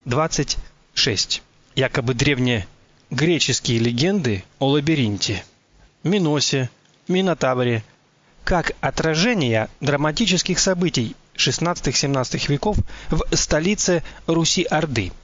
26. Якобы древнегреческие легенды о лабиринте, Миносе, Минотавре, как отражение драматических событий XVI-XVII веков в столице Руси-Орды.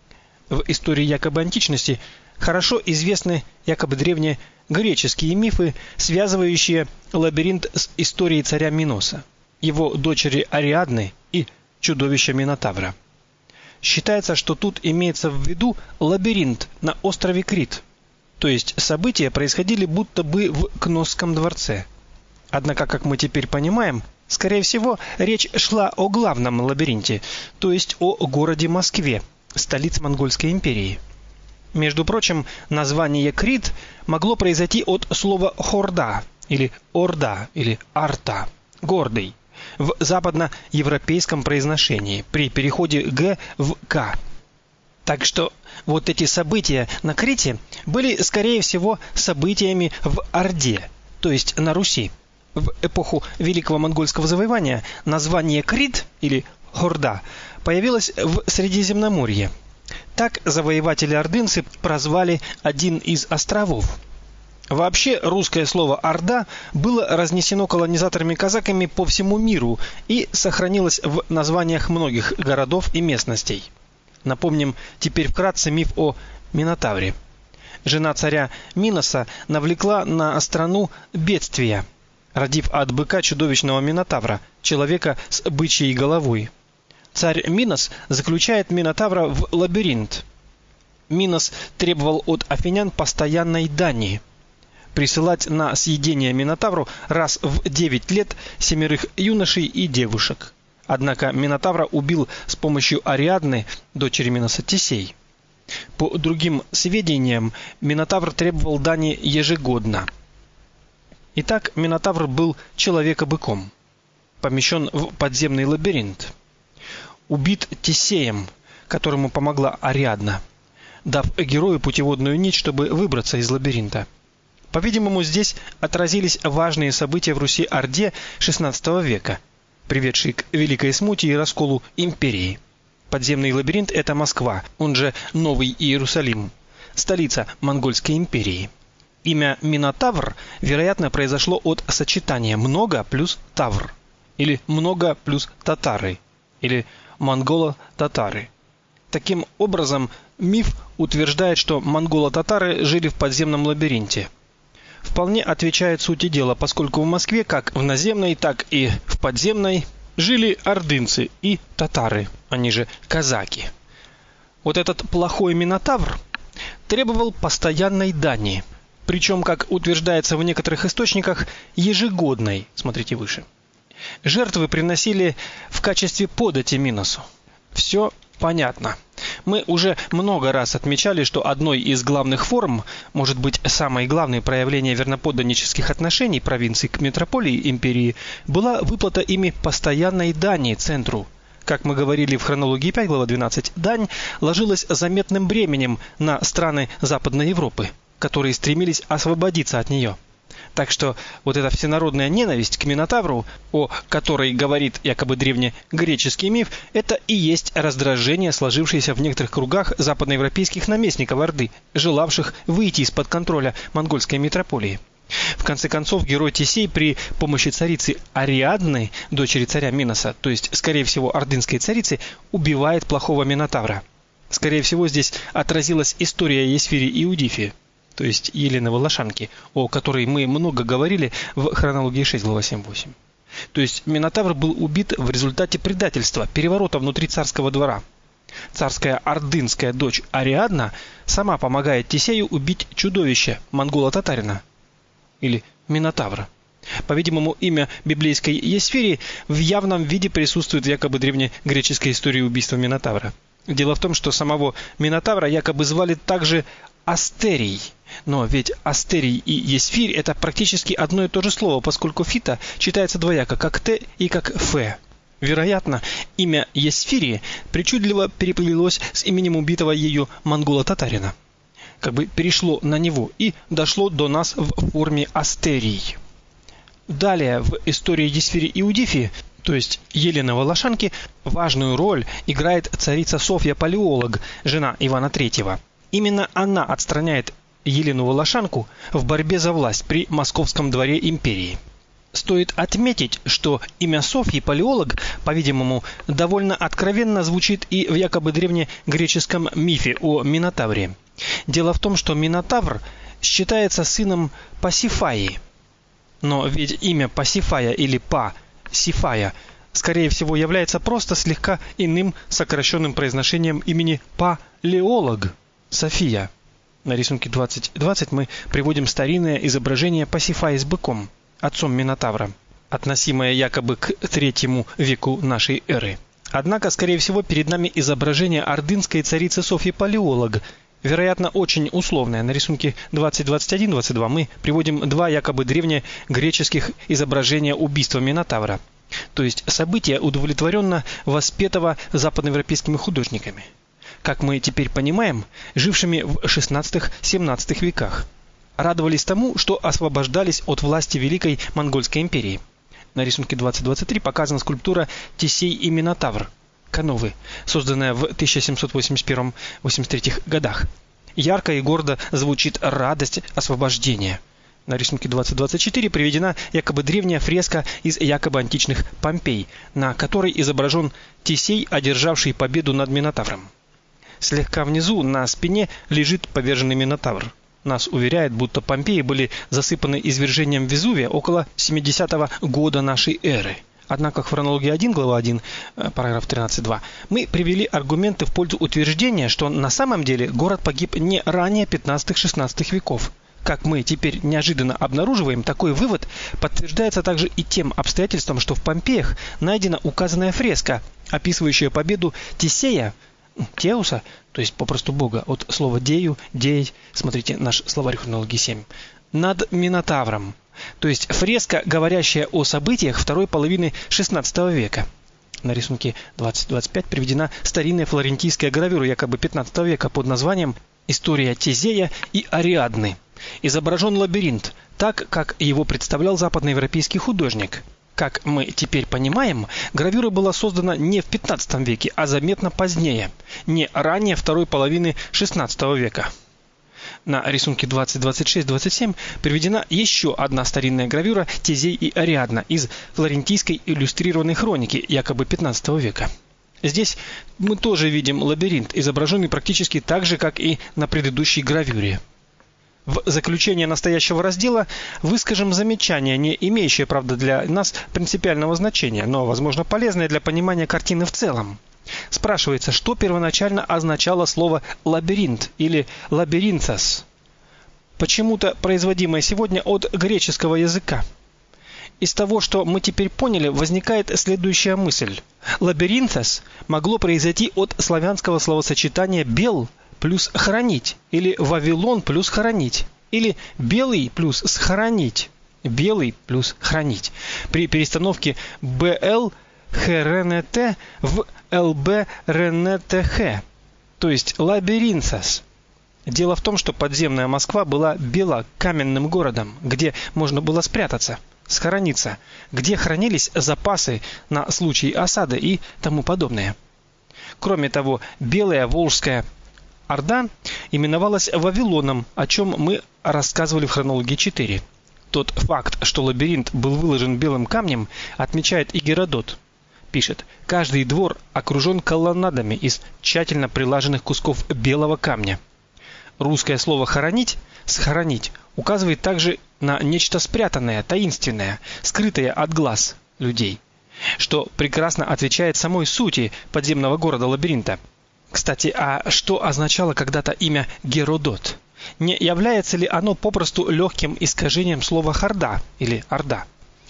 В истории якобы античности хорошо известны якобы древнегреческие мифы, связывающие лабиринт с историей царя Миноса, его дочери Ариадны и чудовища Минотавра. Считается, что тут имеется в виду лабиринт на острове Крит, то есть события происходили будто бы в Кносском дворце. Однако, как мы теперь понимаем, скорее всего, речь шла о главном лабиринте, то есть о городе Москве, столице Монгольской империи. Между прочим, название Крит могло произойти от слова хорда или орда или арта, гордый, в западноевропейском произношении при переходе г в к. Так что вот эти события на Крите были, скорее всего, событиями в Орде, то есть на Руси. В эпоху Великого монгольского завоевания название Крит или Хорда появилось в Средиземноморье. Так завоеватели-ордынцы прозвали один из островов. Вообще русское слово Орда было разнесено колонизаторами-казаками по всему миру и сохранилось в названиях многих городов и местностей. Напомним теперь вкратце миф о Минотавре. Жена царя Миноса навлекла на страну бедствия, родив от быка чудовищного Минотавра, человека с бычьей головой. Царь Минос заключает Минотавра в лабиринт. Минос требовал от афинян постоянной дани. Присылать на съедение Минотавру раз в 9 лет 7 юношей и девушек. Однако Минотавра убил с помощью Ариадны, дочери Миноса, Тесей. По другим сведениям, Минотавр требовал дани ежегодно. Итак, Минотавр был человека-быком, помещен в подземный лабиринт. Убит Тесеем, которому помогла Ариадна, дав герою путеводную нить, чтобы выбраться из лабиринта. По-видимому, здесь отразились важные события в Руси-Орде XVI века, приведшие к великой смуте и расколу империи. Подземный лабиринт это Москва, он же Новый Иерусалим, столица Монгольской империи. Имя Минотавр, вероятно, произошло от сочетания много плюс тавр, или много плюс татары, или монголо-татары. Таким образом, миф утверждает, что монголо-татары жили в подземном лабиринте. Вполне отвечает сути дела, поскольку в Москве, как в наземной, так и в подземной, жили ордынцы и татары, они же казаки. Вот этот плохой Минотавр требовал постоянной дани, причем, как утверждается в некоторых источниках, ежегодной, смотрите выше. Жертвы приносили в качестве подати Миносу. Все понятно. Мы уже много раз отмечали, что одной из главных форм, может быть, самой главной проявление верноподданнических отношений провинций к метрополии империи была выплата ими постоянной дани центру. Как мы говорили в хронологии 5, глава 12, дань ложилась заметным бременем на страны Западной Европы, которые стремились освободиться от нее. Так что вот эта всенародная ненависть к Минотавру, о которой говорит якобы древнегреческий миф, это и есть раздражение, сложившееся в некоторых кругах западноевропейских наместников Орды, желавших выйти из-под контроля монгольской метрополии. В конце концов, герой Тесей при помощи царицы Ариадны, дочери царя Миноса, то есть, скорее всего, ордынской царицы, убивает плохого Минотавра. Скорее всего, здесь отразилась история Есфири Иудифи, то есть Елены Волошанки, о которой мы много говорили в хронологии 6, глава 7-8. То есть Минотавр был убит в результате предательства, переворота внутри царского двора. Царская ордынская дочь Ариадна сама помогает Тесею убить чудовище монголо-татарина или Минотавра. По-видимому, имя библейской Есфири в явном виде присутствует в якобы древнегреческой истории убийства Минотавра. Дело в том, что самого Минотавра якобы звали также Астерий. Но ведь Астерий и Есфирь это практически одно и то же слово, поскольку фита читается двояко, как т и как ф. Вероятно, имя Есфири причудливо переплелось с именем убитого ею монголо-татарина. Как бы перешло на него и дошло до нас в форме Астерий. Далее в истории Есфири Иудифи то есть Елены Волошанки, важную роль играет царица Софья Палеолог, жена Ивана III. Именно она отстраняет Елену Волошанку в борьбе за власть при московском дворе империи. Стоит отметить, что имя Софьи Палеолог, по-видимому, довольно откровенно звучит и в якобы древнегреческом мифе о Минотавре. Дело в том, что Минотавр считается сыном Пасифаи. Но ведь имя Пасифая или Па-Сифая, скорее всего, является просто слегка иным сокращенным произношением имени Палеолог, София. На рисунке 2020 мы приводим старинное изображение Пасифаи с быком, отцом Минотавра, относимое якобы к III веку нашей эры. Однако, скорее всего, перед нами изображение ордынской царицы Софьи Палеолог, вероятно, очень условное. На рисунке 2021-22 мы приводим два якобы древнегреческих изображения убийства Минотавра, то есть события, удовлетворенно воспетого западноевропейскими художниками, как мы теперь понимаем, жившими в XVI-XVII веках. Радовались тому, что освобождались от власти Великой Монгольской империи. На рисунке 2023 показана скульптура Тесей и Минотавр Кановы, созданная в 1781-83 годах. Ярко и гордо звучит радость освобождения. На рисунке 2024 приведена якобы древняя фреска из якобы античных Помпей, на которой изображен Тесей, одержавший победу над Минотавром. Слегка внизу на спине лежит поверженный Минотавр. Нас уверяет, будто Помпеи были засыпаны извержением Везувия около 70-го года нашей эры. Однако в хронологии 1, глава 1, параграф 13.2, мы привели аргументы в пользу утверждения, что на самом деле город погиб не ранее 15-16 веков. Как мы теперь неожиданно обнаруживаем, такой вывод подтверждается также и тем обстоятельством, что в Помпеях найдена указанная фреска, описывающая победу Тесея, Теуса, то есть попросту Бога, от слова дею, деять, смотрите наш словарь хронологии 7, над Минотавром, то есть фреска, говорящая о событиях второй половины XVI века. На рисунке 2025 приведена старинная флорентийская гравюра якобы XV века под названием «История Тезея и Ариадны». Изображен лабиринт, так, как его представлял западноевропейский художник. Как мы теперь понимаем, гравюра была создана не в XV веке, а заметно позднее, не ранее второй половины XVI века. На рисунке 2026-27 приведена еще одна старинная гравюра Тезей и Ариадна из флорентийской иллюстрированной хроники якобы XV века. Здесь мы тоже видим лабиринт, изображенный практически так же, как и на предыдущей гравюре. В заключение настоящего раздела выскажем замечание, не имеющее, правда, для нас принципиального значения, но, возможно, полезное для понимания картины в целом. Спрашивается, что первоначально означало слово «лабиринт» или «лабиринцас», почему-то производимое сегодня от греческого языка. Из того, что мы теперь поняли, возникает следующая мысль. Лабиринцас могло произойти от славянского словосочетания «бел» плюс «хранить», или «Вавилон» плюс «хранить», или «белый» плюс «схоронить», «белый» плюс «хранить». При перестановке «бл» «хрнт» в «лб» «рнтх», то есть «лабиринцас». Дело в том, что подземная Москва была бела каменным городом, где можно было спрятаться, схорониться, где хранились запасы на случай осады и тому подобное. Кроме того, Белая Волжская Орда именовалась Вавилоном, о чем мы рассказывали в хронологии 4. Тот факт, что лабиринт был выложен белым камнем, отмечает и Геродот. Пишет: каждый двор окружен колоннадами из тщательно прилаженных кусков белого камня. Русское слово «хоронить», «схоронить» указывает также на нечто спрятанное, таинственное, скрытое от глаз людей, что прекрасно отвечает самой сути подземного города-лабиринта. Кстати, а что означало когда-то имя Геродот? Не является ли оно попросту легким искажением слова «хорда» или «орда»?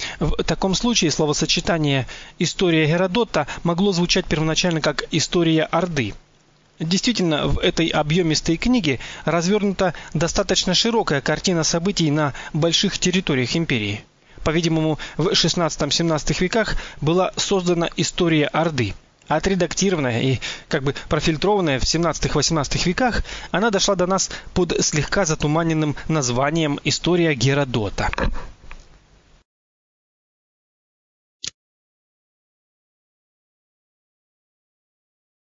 В таком случае словосочетание «история Геродота» могло звучать первоначально как «история Орды». Действительно, в этой объемистой книге развернута достаточно широкая картина событий на больших территориях империи. По-видимому, в XVI-XVII веках была создана история Орды. Отредактированная и профильтрованная в XVII-XVIII веках, она дошла до нас под слегка затуманенным названием «История Геродота».